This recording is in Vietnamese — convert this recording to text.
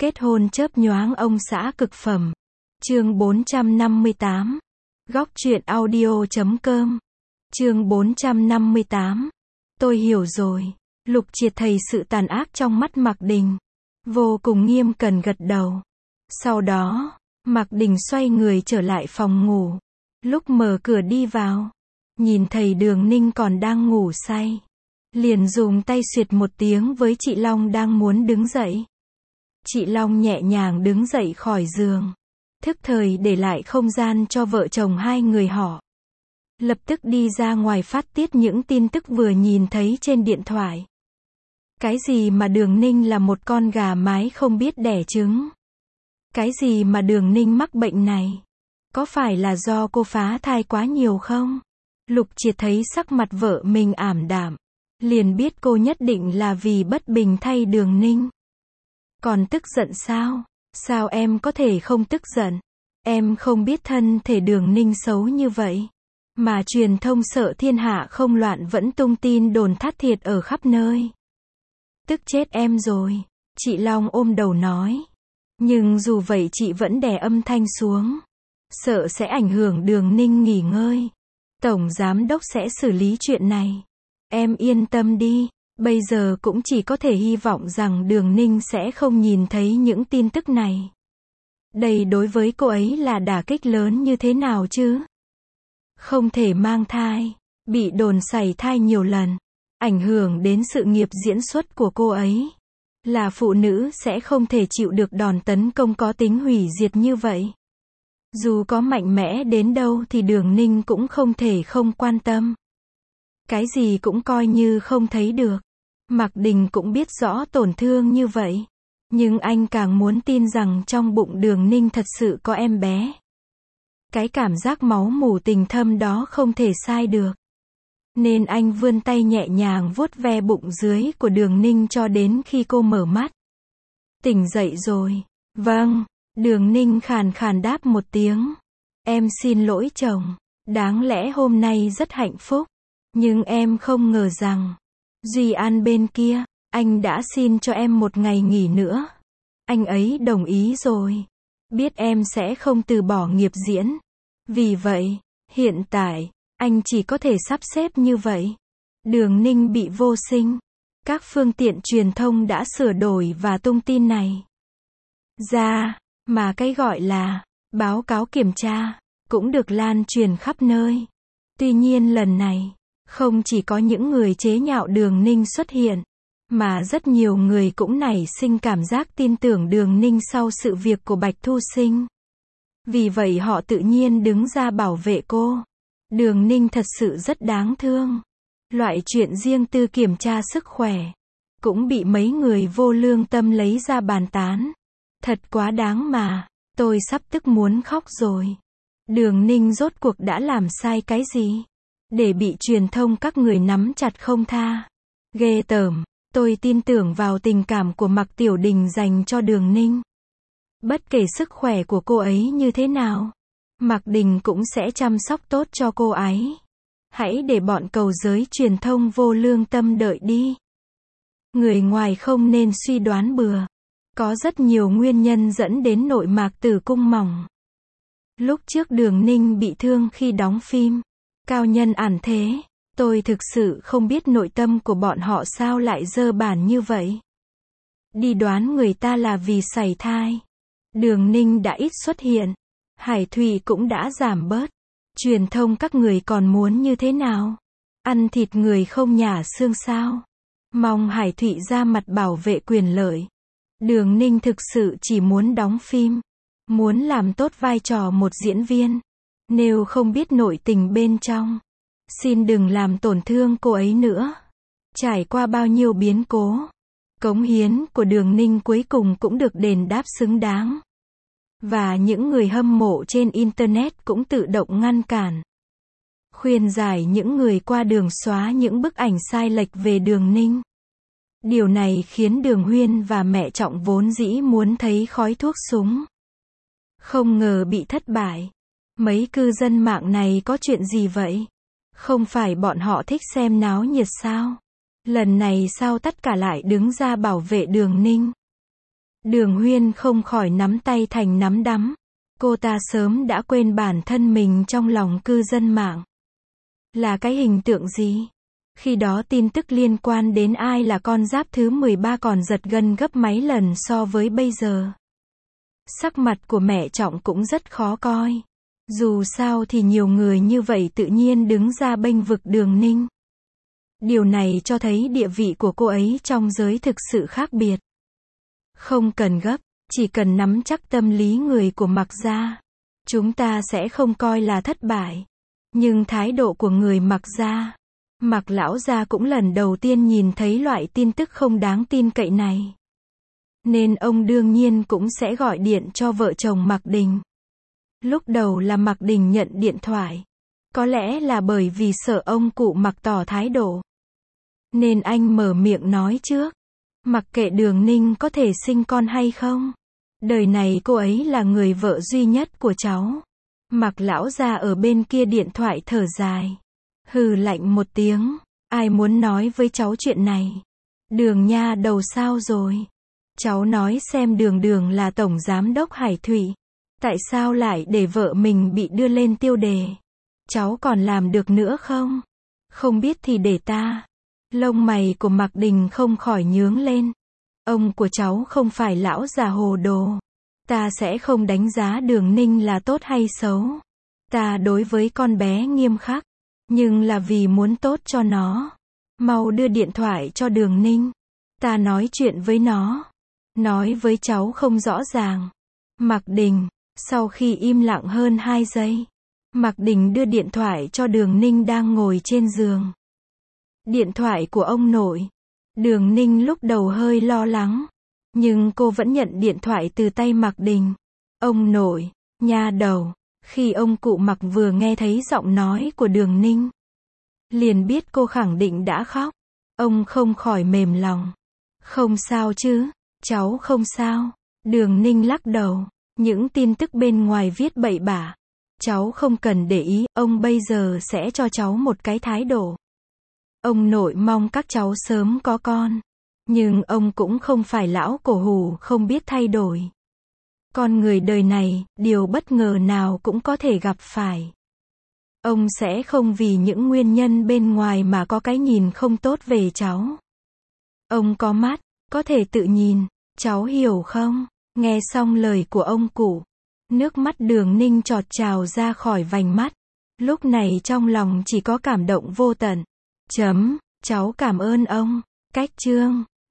Kết hôn chớp nhoáng ông xã cực phẩm. Chương 458. Góc truyện audio.com. Chương 458. Tôi hiểu rồi. Lục Triệt thấy sự tàn ác trong mắt Mạc Đình. Vô cùng nghiêm cẩn gật đầu. Sau đó, Mạc Đình xoay người trở lại phòng ngủ. Lúc mở cửa đi vào, nhìn thấy Đường Ninh còn đang ngủ say. Liền dùng tay xuyệt một tiếng với chị Long đang muốn đứng dậy. Chị Long nhẹ nhàng đứng dậy khỏi giường. Thức thời để lại không gian cho vợ chồng hai người họ. Lập tức đi ra ngoài phát tiết những tin tức vừa nhìn thấy trên điện thoại. Cái gì mà Đường Ninh là một con gà mái không biết đẻ trứng? Cái gì mà Đường Ninh mắc bệnh này? Có phải là do cô phá thai quá nhiều không? Lục Triệt thấy sắc mặt vợ mình ảm đạm. Liền biết cô nhất định là vì bất bình thay Đường Ninh. Còn tức giận sao? Sao em có thể không tức giận? Em không biết thân thể Đường Ninh xấu như vậy. Mà truyền thông sợ thiên hạ không loạn vẫn tung tin đồn thất thiệt ở khắp nơi. Tức chết em rồi. Chị Long ôm đầu nói. Nhưng dù vậy chị vẫn đè âm thanh xuống. Sợ sẽ ảnh hưởng Đường Ninh nghỉ ngơi. Tổng giám đốc sẽ xử lý chuyện này. Em yên tâm đi. Bây giờ cũng chỉ có thể hy vọng rằng Đường Ninh sẽ không nhìn thấy những tin tức này. Đây đối với cô ấy là đả kích lớn như thế nào chứ? Không thể mang thai, bị đồn sảy thai nhiều lần, ảnh hưởng đến sự nghiệp diễn xuất của cô ấy. Là phụ nữ sẽ không thể chịu được đòn tấn công có tính hủy diệt như vậy. Dù có mạnh mẽ đến đâu thì Đường Ninh cũng không thể không quan tâm. Cái gì cũng coi như không thấy được. Mạc Đình cũng biết rõ tổn thương như vậy. Nhưng anh càng muốn tin rằng trong bụng Đường Ninh thật sự có em bé. Cái cảm giác máu mủ tình thâm đó không thể sai được. Nên anh vươn tay nhẹ nhàng vuốt ve bụng dưới của Đường Ninh cho đến khi cô mở mắt. Tỉnh dậy rồi. Vâng. Đường Ninh khàn khàn đáp một tiếng. Em xin lỗi chồng. Đáng lẽ hôm nay rất hạnh phúc. Nhưng em không ngờ rằng. Duy An bên kia, anh đã xin cho em một ngày nghỉ nữa. Anh ấy đồng ý rồi. Biết em sẽ không từ bỏ nghiệp diễn. Vì vậy, hiện tại, anh chỉ có thể sắp xếp như vậy. Đường Ninh bị vô sinh. Các phương tiện truyền thông đã sửa đổi và tung tin này ra, mà cái gọi là báo cáo kiểm tra cũng được lan truyền khắp nơi. Tuy nhiên lần này, không chỉ có những người chế nhạo Đường Ninh xuất hiện, mà rất nhiều người cũng nảy sinh cảm giác tin tưởng Đường Ninh sau sự việc của Bạch Thu Sinh. Vì vậy họ tự nhiên đứng ra bảo vệ cô. Đường Ninh thật sự rất đáng thương. Loại chuyện riêng tư kiểm tra sức khỏe cũng bị mấy người vô lương tâm lấy ra bàn tán. Thật quá đáng mà. Tôi sắp tức muốn khóc rồi. Đường Ninh rốt cuộc đã làm sai cái gì? Để bị truyền thông các người nắm chặt không tha. Ghê tởm. Tôi tin tưởng vào tình cảm của Mạc Tiểu Đình dành cho Đường Ninh. Bất kể sức khỏe của cô ấy như thế nào, Mạc Đình cũng sẽ chăm sóc tốt cho cô ấy. Hãy để bọn cầu giới truyền thông vô lương tâm đợi đi. Người ngoài không nên suy đoán bừa. Có rất nhiều nguyên nhân dẫn đến nội mạc tử cung mỏng. Lúc trước Đường Ninh bị thương khi đóng phim Cao Nhân Ản Thế, tôi thực sự không biết nội tâm của bọn họ sao lại dơ bẩn như vậy. Đi đoán người ta là vì sảy thai. Đường Ninh đã ít xuất hiện. Hải Thụy cũng đã giảm bớt. Truyền thông các người còn muốn như thế nào? Ăn thịt người không nhả xương sao? Mong Hải Thụy ra mặt bảo vệ quyền lợi. Đường Ninh thực sự chỉ muốn đóng phim. Muốn làm tốt vai trò một diễn viên. Nếu không biết nội tình bên trong, xin đừng làm tổn thương cô ấy nữa. Trải qua bao nhiêu biến cố, cống hiến của Đường Ninh cuối cùng cũng được đền đáp xứng đáng. Và những người hâm mộ trên Internet cũng tự động ngăn cản. Khuyên giải những người qua đường xóa những bức ảnh sai lệch về Đường Ninh. Điều này khiến Đường Huyên và mẹ Trọng vốn dĩ muốn thấy khói thuốc súng. Không ngờ bị thất bại. Mấy cư dân mạng này có chuyện gì vậy? Không phải bọn họ thích xem náo nhiệt sao? Lần này sao tất cả lại đứng ra bảo vệ Đường Ninh? Đường Huyên không khỏi nắm tay thành nắm đấm. Cô ta sớm đã quên bản thân mình trong lòng cư dân mạng. Là cái hình tượng gì? Khi đó tin tức liên quan đến ai là con giáp thứ 13 còn giật gân gấp mấy lần so với bây giờ. Sắc mặt của mẹ Trọng cũng rất khó coi. Dù sao thì nhiều người như vậy tự nhiên đứng ra bênh vực Đường Ninh. Điều này cho thấy địa vị của cô ấy trong giới thực sự khác biệt. Không cần gấp, chỉ cần nắm chắc tâm lý người của Mạc gia, chúng ta sẽ không coi là thất bại. Nhưng thái độ của người Mạc gia, Mạc lão gia cũng lần đầu tiên nhìn thấy loại tin tức không đáng tin cậy này. Nên ông đương nhiên cũng sẽ gọi điện cho vợ chồng Mạc Đình. Lúc đầu là Mạc Đình nhận điện thoại. Có lẽ là bởi vì sợ ông cụ Mạc tỏ thái độ. Nên anh mở miệng nói trước. Mặc kệ Đường Ninh có thể sinh con hay không. Đời này cô ấy là người vợ duy nhất của cháu. Mạc lão gia ở bên kia điện thoại thở dài. Hừ lạnh một tiếng. Ai muốn nói với cháu chuyện này? Đường nha đầu sao rồi? Cháu nói xem Đường Đường là tổng giám đốc Hải Thủy. Tại sao lại để vợ mình bị đưa lên tiêu đề? Cháu còn làm được nữa không? Không biết thì để ta. Lông mày của Mạc Đình không khỏi nhướng lên. Ông của cháu không phải lão già hồ đồ. Ta sẽ không đánh giá Đường Ninh là tốt hay xấu. Ta đối với con bé nghiêm khắc. Nhưng là vì muốn tốt cho nó. Mau đưa điện thoại cho Đường Ninh. Ta nói chuyện với nó. Nói với cháu không rõ ràng. Mạc Đình, sau khi im lặng hơn 2 giây, Mạc Đình đưa điện thoại cho Đường Ninh đang ngồi trên giường. Điện thoại của ông nội. Đường Ninh lúc đầu hơi lo lắng. Nhưng cô vẫn nhận điện thoại từ tay Mạc Đình. Ông nội, nha đầu. Khi ông cụ Mạc vừa nghe thấy giọng nói của Đường Ninh, liền biết cô khẳng định đã khóc. Ông không khỏi mềm lòng. Không sao chứ, cháu không sao. Đường Ninh lắc đầu. Những tin tức bên ngoài viết bậy bạ. Cháu không cần để ý, ông bây giờ sẽ cho cháu một cái thái độ. Ông nội mong các cháu sớm có con. Nhưng ông cũng không phải lão cổ hủ không biết thay đổi. Con người đời này, điều bất ngờ nào cũng có thể gặp phải. Ông sẽ không vì những nguyên nhân bên ngoài mà có cái nhìn không tốt về cháu. Ông có mắt, có thể tự nhìn, cháu hiểu không? Nghe xong lời của ông cụ, nước mắt Đường Ninh chọt trào ra khỏi vành mắt. Lúc này trong lòng chỉ có cảm động vô tận. Cháu cảm ơn ông. Cách chương